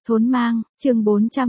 Thốn Mang, chương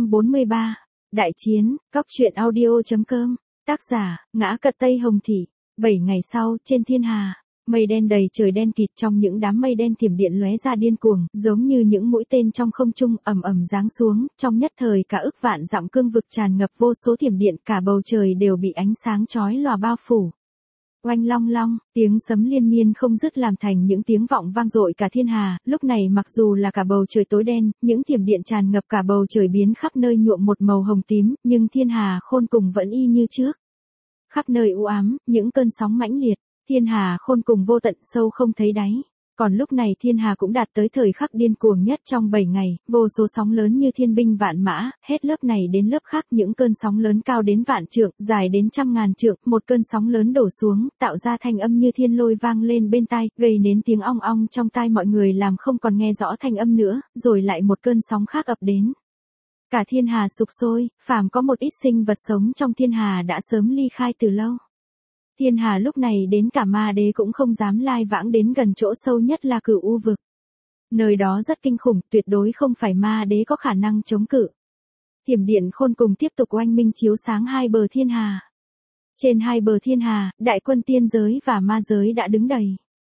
443. Đại chiến, Cóc truyện audio.com. Tác giả, Ngã Cật Tây Hồng Thị. 7 ngày sau, trên thiên hà, mây đen đầy trời đen kịt, trong những đám mây đen thiểm điện lóe ra điên cuồng, giống như những mũi tên trong không trung ầm ầm giáng xuống, trong nhất thời cả ức vạn dặm cương vực tràn ngập vô số thiểm điện, cả bầu trời đều bị ánh sáng chói lòa bao phủ. Oanh long long, tiếng sấm liên miên không dứt làm thành những tiếng vọng vang dội cả thiên hà, lúc này mặc dù là cả bầu trời tối đen, những thiểm điện tràn ngập cả bầu trời biến khắp nơi nhuộm một màu hồng tím, nhưng thiên hà khôn cùng vẫn y như trước. Khắp nơi u ám, những cơn sóng mãnh liệt, thiên hà khôn cùng vô tận sâu không thấy đáy. Còn lúc này thiên hà cũng đạt tới thời khắc điên cuồng nhất trong 7 ngày, vô số sóng lớn như thiên binh vạn mã, hết lớp này đến lớp khác, những cơn sóng lớn cao đến vạn trượng, dài đến trăm ngàn trượng, một cơn sóng lớn đổ xuống, tạo ra thanh âm như thiên lôi vang lên bên tai, gây đến tiếng ong ong trong tai mọi người làm không còn nghe rõ thanh âm nữa, rồi lại một cơn sóng khác ập đến. Cả thiên hà sục sôi, phàm có một ít sinh vật sống trong thiên hà đã sớm ly khai từ lâu. Thiên hà lúc này đến cả ma đế cũng không dám lai vãng đến gần chỗ sâu nhất là Cửu U vực. Nơi đó rất kinh khủng, tuyệt đối không phải ma đế có khả năng chống cự. Thiểm điện khôn cùng tiếp tục oanh minh chiếu sáng hai bờ thiên hà. Trên hai bờ thiên hà, đại quân tiên giới và ma giới đã đứng đầy.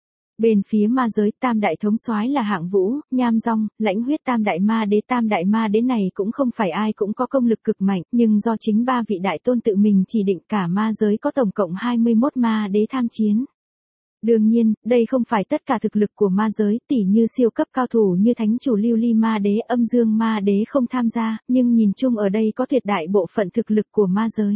Bên phía ma giới, tam đại thống soái là Hạng Vũ, Nham Dong, Lãnh Huyết tam đại ma đế này cũng không phải ai cũng có công lực cực mạnh, nhưng do chính ba vị đại tôn tự mình chỉ định, cả ma giới có tổng cộng 21 ma đế tham chiến. Đương nhiên, đây không phải tất cả thực lực của ma giới, tỉ như siêu cấp cao thủ như Thánh chủ Lưu Ly ma đế, Âm Dương ma đế không tham gia, nhưng nhìn chung ở đây có tuyệt đại bộ phận thực lực của ma giới.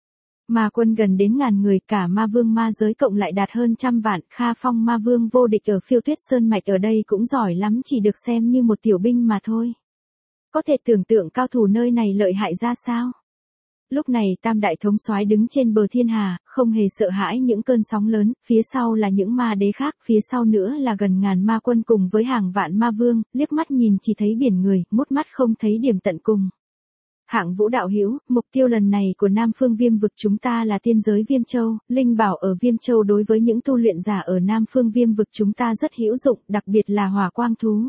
Ma quân gần đến ngàn người, cả ma vương ma giới cộng lại đạt hơn trăm vạn, Kha Phong ma vương vô địch ở Phiêu Tuyết Sơn mạch ở đây cũng giỏi lắm, chỉ được xem như một tiểu binh mà thôi. Có thể tưởng tượng cao thủ nơi này lợi hại ra sao? Lúc này tam đại thống soái đứng trên bờ thiên hà, không hề sợ hãi những cơn sóng lớn, phía sau là những ma đế khác, phía sau nữa là gần ngàn ma quân cùng với hàng vạn ma vương, liếc mắt nhìn chỉ thấy biển người, mút mắt không thấy điểm tận cùng. Hạng Vũ đạo hữu, mục tiêu lần này của Nam Phương Viêm vực chúng ta là tiên giới Viêm Châu, linh bảo ở Viêm Châu đối với những tu luyện giả ở Nam Phương Viêm vực chúng ta rất hữu dụng, đặc biệt là hỏa quang thú.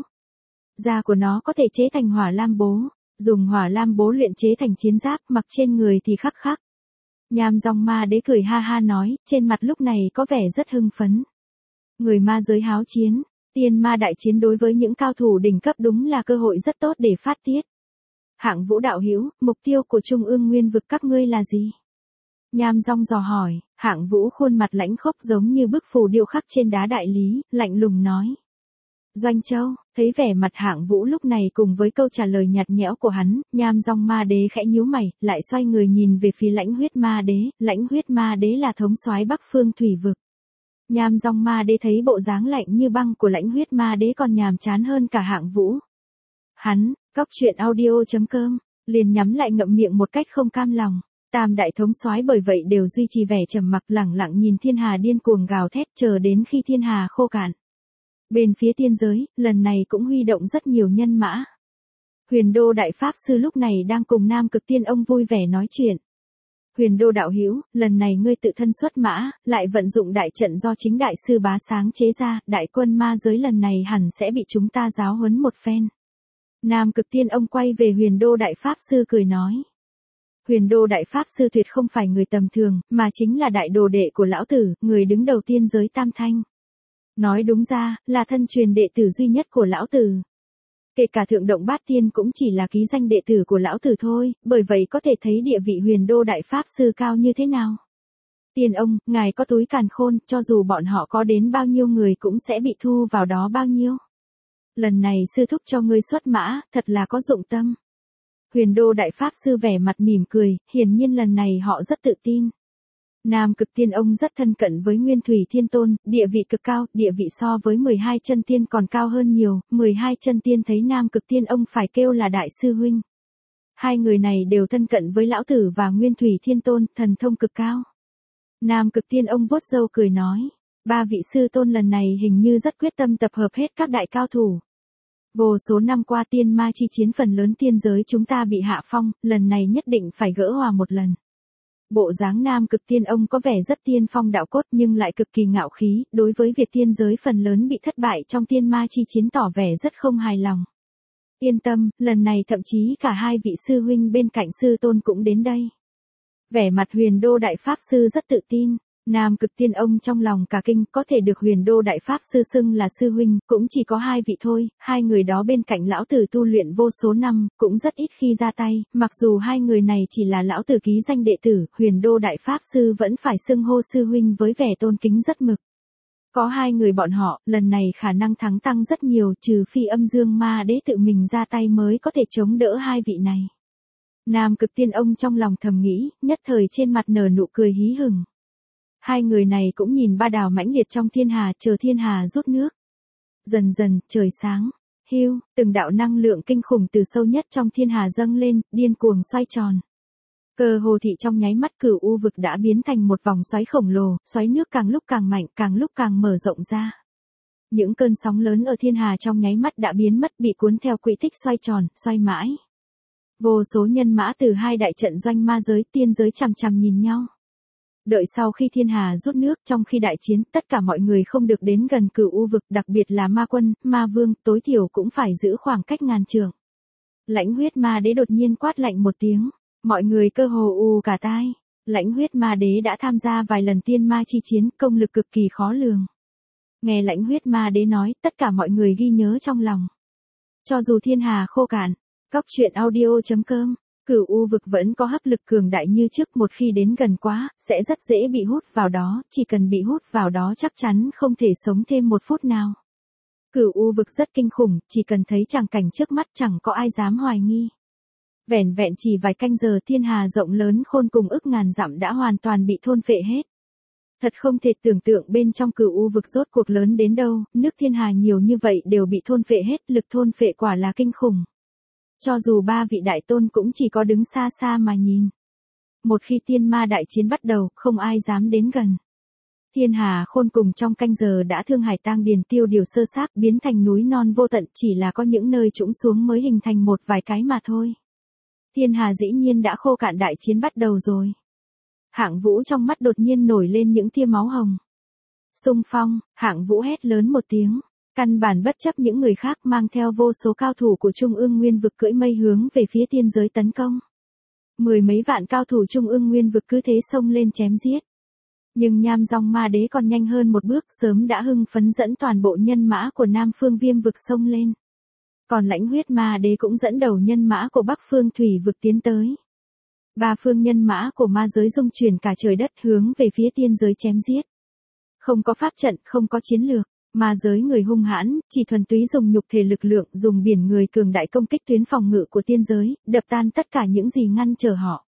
Da của nó có thể chế thành hỏa lam bố, dùng hỏa lam bố luyện chế thành chiến giáp, mặc trên người thì khắc khắc. Nham Dong ma đế cười ha ha nói, trên mặt lúc này có vẻ rất hưng phấn. Người ma giới háo chiến, tiên ma đại chiến đối với những cao thủ đỉnh cấp đúng là cơ hội rất tốt để phát tiết. Hạng Vũ đạo hữu, mục tiêu của Trung ương Nguyên vực các ngươi là gì? Nham Dong dò hỏi. Hạng Vũ khuôn mặt lãnh khốc giống như bức phù điêu khắc trên đá đại lý, lạnh lùng nói. Doanh Châu, thấy vẻ mặt Hạng Vũ lúc này cùng với câu trả lời nhạt nhẽo của hắn, Nham Dong ma đế khẽ nhíu mày, lại xoay người nhìn về phía Lãnh Huyết ma đế. Lãnh Huyết ma đế là thống soái Bắc Phương thủy vực. Nham Dong ma đế thấy bộ dáng lạnh như băng của Lãnh Huyết ma đế còn nhàm chán hơn cả Hạng Vũ. Hắn, Cóc truyện audio.com, liền nhắm lại ngậm miệng một cách không cam lòng. Tam đại thống soái bởi vậy đều duy trì vẻ trầm mặc, lẳng lặng nhìn thiên hà điên cuồng gào thét, chờ đến khi thiên hà khô cạn. Bên phía tiên giới, lần này cũng huy động rất nhiều nhân mã. Huyền Đô đại pháp sư lúc này đang cùng Nam Cực Tiên ông vui vẻ nói chuyện. Huyền Đô đạo hữu, lần này ngươi tự thân xuất mã, lại vận dụng đại trận do chính đại sư Bá sáng chế ra, đại quân ma giới lần này hẳn sẽ bị chúng ta giáo huấn một phen. Nam Cực Tiên ông quay về Huyền Đô đại pháp sư cười nói. Huyền Đô đại pháp sư tuyệt không phải người tầm thường, mà chính là đại đồ đệ của lão tử, người đứng đầu tiên giới Tam Thanh. Nói đúng ra, là thân truyền đệ tử duy nhất của lão tử. Kể cả Thượng Động Bát Tiên cũng chỉ là ký danh đệ tử của lão tử thôi, bởi vậy có thể thấy địa vị Huyền Đô đại pháp sư cao như thế nào. Tiên ông, ngài có túi càn khôn, cho dù bọn họ có đến bao nhiêu người cũng sẽ bị thu vào đó bao nhiêu. Lần này sư thúc cho ngươi xuất mã, thật là có dụng tâm. Huyền Đô đại pháp sư vẻ mặt mỉm cười, hiển nhiên lần này họ rất tự tin. Nam Cực Tiên ông rất thân cận với Nguyên Thủy Thiên Tôn, địa vị cực cao, địa vị so với 12 chân tiên còn cao hơn nhiều, 12 chân tiên thấy Nam Cực Tiên ông phải kêu là đại sư huynh. Hai người này đều thân cận với lão tử và Nguyên Thủy Thiên Tôn, thần thông cực cao. Nam Cực Tiên ông vuốt râu cười nói, ba vị sư tôn lần này hình như rất quyết tâm tập hợp hết các đại cao thủ. Vô số năm qua tiên ma chi chiến phần lớn tiên giới chúng ta bị hạ phong, lần này nhất định phải gỡ hòa một lần. Bộ dáng Nam Cực Tiên ông có vẻ rất tiên phong đạo cốt nhưng lại cực kỳ ngạo khí, đối với việc tiên giới phần lớn bị thất bại trong tiên ma chi chiến tỏ vẻ rất không hài lòng. Yên tâm, lần này thậm chí cả hai vị sư huynh bên cạnh sư tôn cũng đến đây. Vẻ mặt Huyền Đô Đại Pháp Sư rất tự tin. Nam Cực Tiên ông trong lòng cả kinh, có thể được Huyền Đô Đại Pháp Sư xưng là sư huynh, cũng chỉ có hai vị thôi, hai người đó bên cạnh lão tử tu luyện vô số năm, cũng rất ít khi ra tay, mặc dù hai người này chỉ là lão tử ký danh đệ tử, Huyền Đô Đại Pháp Sư vẫn phải xưng hô sư huynh với vẻ tôn kính rất mực. Có hai người bọn họ, lần này khả năng thắng tăng rất nhiều, trừ phi Âm Dương Ma Đế tự mình ra tay mới có thể chống đỡ hai vị này. Nam Cực Tiên ông trong lòng thầm nghĩ, nhất thời trên mặt nở nụ cười hí hửng. Hai người này cũng nhìn ba đào mãnh liệt trong thiên hà, chờ thiên hà rút nước. Dần dần, trời sáng. Hưu, từng đạo năng lượng kinh khủng từ sâu nhất trong thiên hà dâng lên, điên cuồng xoay tròn. Cơ hồ thị trong nháy mắt Cửu U vực đã biến thành một vòng xoáy khổng lồ, xoáy nước càng lúc càng mạnh, càng lúc càng mở rộng ra. Những cơn sóng lớn ở thiên hà trong nháy mắt đã biến mất, bị cuốn theo quỹ tích xoay tròn, xoay mãi. Vô số nhân mã từ hai đại trận doanh ma giới, tiên giới chằm chằm nhìn nhau. Đợi sau khi thiên hà rút nước, trong khi đại chiến, tất cả mọi người không được đến gần Cửu U vực, đặc biệt là ma quân, ma vương, tối thiểu cũng phải giữ khoảng cách ngàn trượng. Lãnh Huyết Ma Đế đột nhiên quát lạnh một tiếng, mọi người cơ hồ ù cả tai. Lãnh Huyết Ma Đế đã tham gia vài lần tiên ma chi chiến, công lực cực kỳ khó lường. Nghe Lãnh Huyết Ma Đế nói, tất cả mọi người ghi nhớ trong lòng. Cho dù thiên hà khô cạn, Cóc truyện audio.com, Cửu U vực vẫn có hấp lực cường đại như trước, một khi đến gần quá, sẽ rất dễ bị hút vào đó, chỉ cần bị hút vào đó chắc chắn không thể sống thêm một phút nào. Cửu U vực rất kinh khủng, chỉ cần thấy tràng cảnh trước mắt chẳng có ai dám hoài nghi. Vẻn vẹn chỉ vài canh giờ thiên hà rộng lớn khôn cùng ức ngàn dặm đã hoàn toàn bị thôn phệ hết. Thật không thể tưởng tượng bên trong Cửu U vực rốt cuộc lớn đến đâu, nước thiên hà nhiều như vậy đều bị thôn phệ hết, lực thôn phệ quả là kinh khủng. Cho dù ba vị đại tôn cũng chỉ có đứng xa xa mà nhìn. Một khi tiên ma đại chiến bắt đầu, không ai dám đến gần. Thiên hà khôn cùng trong canh giờ đã thương hải tang điền tiêu điều sơ xác, biến thành núi non vô tận, chỉ là có những nơi trũng xuống mới hình thành một vài cái mà thôi. Thiên hà dĩ nhiên đã khô cạn, đại chiến bắt đầu rồi. Hạng Vũ trong mắt đột nhiên nổi lên những tia máu hồng. Xung phong, Hạng Vũ hét lớn một tiếng. Căn bản bất chấp những người khác, mang theo vô số cao thủ của Trung ương Nguyên vực cưỡi mây hướng về phía tiên giới tấn công. Mười mấy vạn cao thủ Trung ương Nguyên vực cứ thế xông lên chém giết. Nhưng Nham Dòng Ma Đế còn nhanh hơn một bước, sớm đã hưng phấn dẫn toàn bộ nhân mã của Nam Phương Viêm vực xông lên. Còn Lãnh Huyết Ma Đế cũng dẫn đầu nhân mã của Bắc Phương Thủy vực tiến tới. Ba phương nhân mã của ma giới dung chuyển cả trời đất hướng về phía tiên giới chém giết. Không có pháp trận, không có chiến lược. Ma giới người hung hãn, chỉ thuần túy dùng nhục thể lực lượng, dùng biển người cường đại công kích tuyến phòng ngự của tiên giới, đập tan tất cả những gì ngăn trở họ.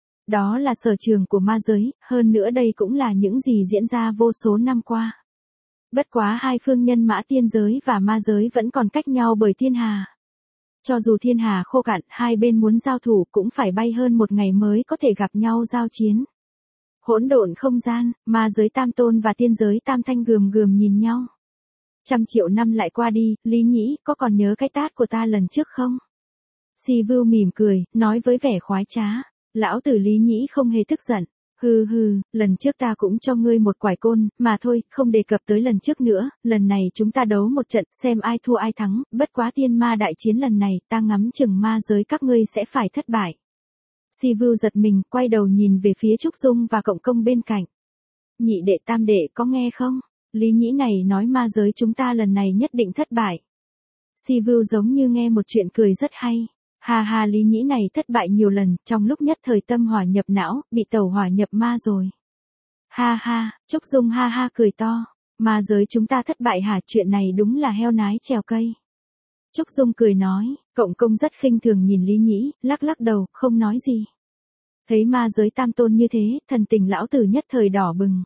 Đó là sở trường của ma giới, hơn nữa đây cũng là những gì diễn ra vô số năm qua. Bất quá hai phương nhân mã tiên giới và ma giới vẫn còn cách nhau bởi thiên hà. Cho dù thiên hà khô cạn, hai bên muốn giao thủ cũng phải bay hơn một ngày mới có thể gặp nhau giao chiến. Hỗn độn không gian, ma giới tam tôn và tiên giới tam thanh gườm gườm nhìn nhau. 100 triệu năm lại qua đi, Lý Nhĩ, có còn nhớ cái tát của ta lần trước không? Si Vưu mỉm cười, nói với vẻ khoái trá. Lão tử Lý Nhĩ không hề tức giận. Hừ hừ, lần trước ta cũng cho ngươi một quải côn, mà thôi, không đề cập tới lần trước nữa, lần này chúng ta đấu một trận, xem ai thua ai thắng, bất quá tiên ma đại chiến lần này, ta ngắm chừng ma giới các ngươi sẽ phải thất bại. Si Vưu giật mình, quay đầu nhìn về phía Trúc Dung và Cộng Công bên cạnh. Nhị đệ tam đệ có nghe không? Lý Nhĩ này nói ma giới chúng ta lần này nhất định thất bại. Si Vưu giống như nghe một chuyện cười rất hay. Ha ha, Lý Nhĩ này thất bại nhiều lần, trong lúc nhất thời tâm hỏa nhập não, bị tẩu hỏa nhập ma rồi. Ha ha, Trúc Dung ha ha cười to. Ma giới chúng ta thất bại hả? Chuyện này đúng là heo nái trèo cây. Trúc Dung cười nói, Cộng Công rất khinh thường nhìn Lý Nhĩ, lắc lắc đầu, không nói gì. Thấy ma giới tam tôn như thế, thần tình lão tử nhất thời đỏ bừng.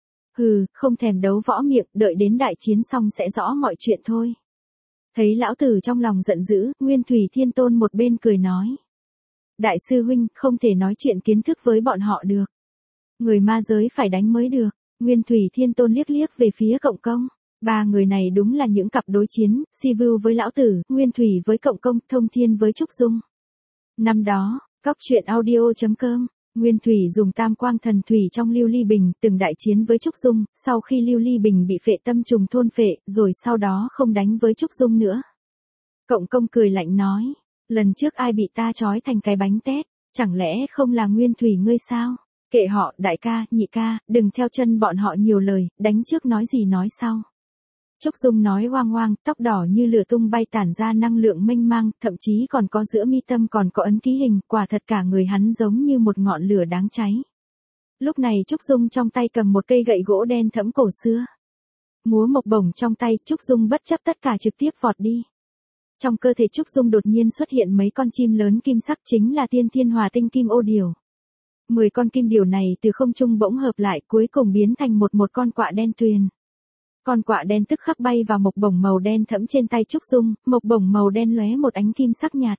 Hừ, không thèm đấu võ miệng, đợi đến đại chiến xong sẽ rõ mọi chuyện thôi. Thấy lão tử trong lòng giận dữ, Nguyên Thủy Thiên Tôn một bên cười nói. Đại sư huynh, không thể nói chuyện kiến thức với bọn họ được. Người ma giới phải đánh mới được. Nguyên Thủy Thiên Tôn liếc liếc về phía Cộng Công. Ba người này đúng là những cặp đối chiến, Si Vưu với lão tử, Nguyên Thủy với Cộng Công, Thông Thiên với Trúc Dung. Năm đó, Cóc truyện audio.com, Nguyên Thủy dùng tam quang thần thủy trong Lưu Ly Bình, từng đại chiến với Trúc Dung, sau khi Lưu Ly Bình bị phệ tâm trùng thôn phệ, rồi sau đó không đánh với Trúc Dung nữa. Cộng công cười lạnh nói, lần trước ai bị ta trói thành cái bánh tét, chẳng lẽ không là Nguyên Thủy ngươi sao? Kệ họ, đại ca, nhị ca, đừng theo chân bọn họ nhiều lời, đánh trước nói gì nói sau. Trúc Dung nói hoang hoang, tóc đỏ như lửa tung bay tản ra năng lượng mênh mang, thậm chí còn có giữa mi tâm còn có ấn ký hình, quả thật cả người hắn giống như một ngọn lửa đáng cháy. Lúc này Trúc Dung trong tay cầm một cây gậy gỗ đen thẫm cổ xưa. Múa mộc bổng trong tay, Trúc Dung bất chấp tất cả trực tiếp vọt đi. Trong cơ thể Trúc Dung đột nhiên xuất hiện mấy con chim lớn kim sắc chính là tiên thiên hòa tinh kim ô điểu. 10 con kim điểu này từ không trung bỗng hợp lại cuối cùng biến thành một con quạ đen tuyền. Con quạ đen tức khắc bay vào mộc bổng màu đen thẫm trên tay Trúc Dung, mộc bổng màu đen lóe một ánh kim sắc nhạt.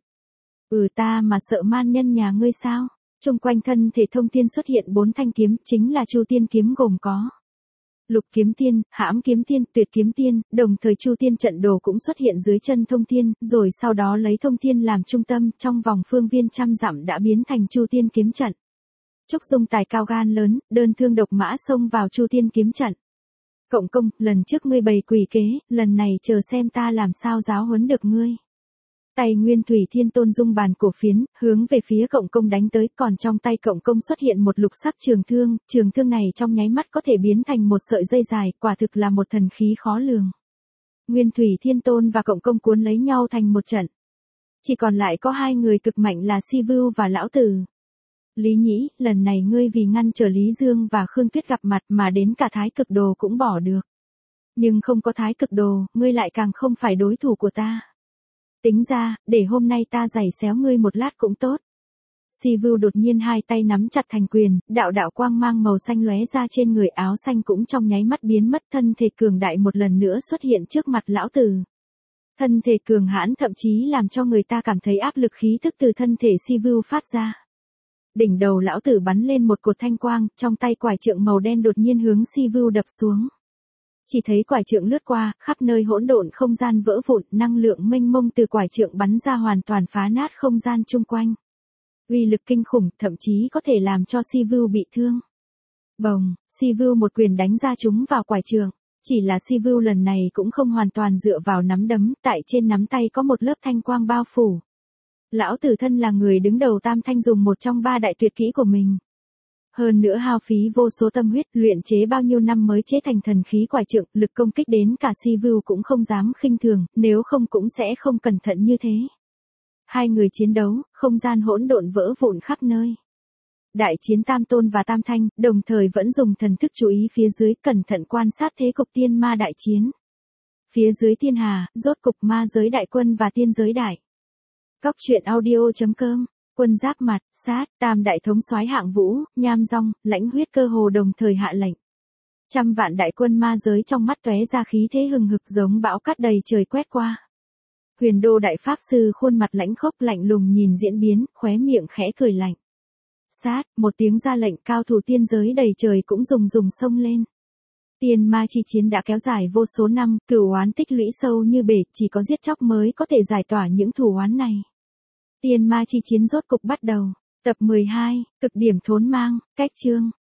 Ta mà sợ man nhân nhà ngươi sao? Trung quanh thân thể thông thiên xuất hiện 4 thanh kiếm, chính là Chu Tiên kiếm gồm có Lục kiếm tiên, Hãm kiếm tiên, Tuyệt kiếm tiên, đồng thời Chu Tiên trận đồ cũng xuất hiện dưới chân thông thiên, rồi sau đó lấy thông thiên làm trung tâm, trong vòng phương viên trăm dặm đã biến thành Chu Tiên kiếm trận. Trúc Dung tài cao gan lớn, đơn thương độc mã xông vào Chu Tiên kiếm trận. Cộng công, lần trước ngươi bày quỷ kế, lần này chờ xem ta làm sao giáo huấn được ngươi. Tay Nguyên Thủy Thiên Tôn dung bàn cổ phiến, hướng về phía cộng công đánh tới, còn trong tay cộng công xuất hiện một lục sắc trường thương này trong nháy mắt có thể biến thành một sợi dây dài, quả thực là một thần khí khó lường. Nguyên Thủy Thiên Tôn và cộng công cuốn lấy nhau thành một trận. Chỉ còn lại có 2 người cực mạnh là Si Vưu và Lão Tử. Lý Nhĩ, lần này ngươi vì ngăn trở Lý Dương và Khương Tuyết gặp mặt mà đến cả Thái Cực Đồ cũng bỏ được. Nhưng không có Thái Cực Đồ, ngươi lại càng không phải đối thủ của ta. Tính ra, để hôm nay ta giày xéo ngươi một lát cũng tốt. Si Vưu đột nhiên 2 tay nắm chặt thành quyền, đạo đạo quang mang màu xanh lóe ra trên người, áo xanh cũng trong nháy mắt biến mất, thân thể cường đại một lần nữa xuất hiện trước mặt Lão Tử. Thân thể cường hãn thậm chí làm cho người ta cảm thấy áp lực khí tức từ thân thể Si Vưu phát ra. Đỉnh đầu Lão Tử bắn lên một cột thanh quang, trong tay quải trượng màu đen đột nhiên hướng Si Vưu đập xuống. Chỉ thấy quải trượng lướt qua, khắp nơi hỗn độn không gian vỡ vụn, năng lượng mênh mông từ quải trượng bắn ra hoàn toàn phá nát không gian chung quanh. Uy lực kinh khủng, thậm chí có thể làm cho Si Vưu bị thương. Bồng, Si Vưu một quyền đánh ra chúng vào quải trượng. Chỉ là Si Vưu lần này cũng không hoàn toàn dựa vào nắm đấm, tại trên nắm tay có một lớp thanh quang bao phủ. Lão Tử thân là người đứng đầu Tam Thanh dùng một trong 3 đại tuyệt kỹ của mình. Hơn nữa hao phí vô số tâm huyết, luyện chế bao nhiêu năm mới chế thành thần khí quải trượng, lực công kích đến cả Si Vưu cũng không dám khinh thường, nếu không cũng sẽ không cẩn thận như thế. 2 người chiến đấu, không gian hỗn độn vỡ vụn khắp nơi. Đại chiến Tam Tôn và Tam Thanh, đồng thời vẫn dùng thần thức chú ý phía dưới, cẩn thận quan sát thế cục tiên ma đại chiến. Phía dưới thiên hà, rốt cục ma giới đại quân và tiên giới đại. Cóc truyện audio.com, quân giáp mặt, sát, Tam đại thống soái Hạng Vũ, Nham Dong, Lãnh Huyết cơ hồ đồng thời hạ lệnh. Trăm vạn đại quân ma giới trong mắt tóe ra khí thế hừng hực giống bão cát đầy trời quét qua. Huyền Đô đại pháp sư khuôn mặt lãnh khốc lạnh lùng nhìn diễn biến, khóe miệng khẽ cười lạnh. Sát, một tiếng ra lệnh, cao thủ tiên giới đầy trời cũng rùng xông lên. Tiên ma chi chiến đã kéo dài vô số năm, cửu oán tích lũy sâu như bể, chỉ có giết chóc mới có thể giải tỏa những thù oán này. Tiên ma chi chiến rốt cục bắt đầu. Tập 12, cực điểm thốn mang, cách chương.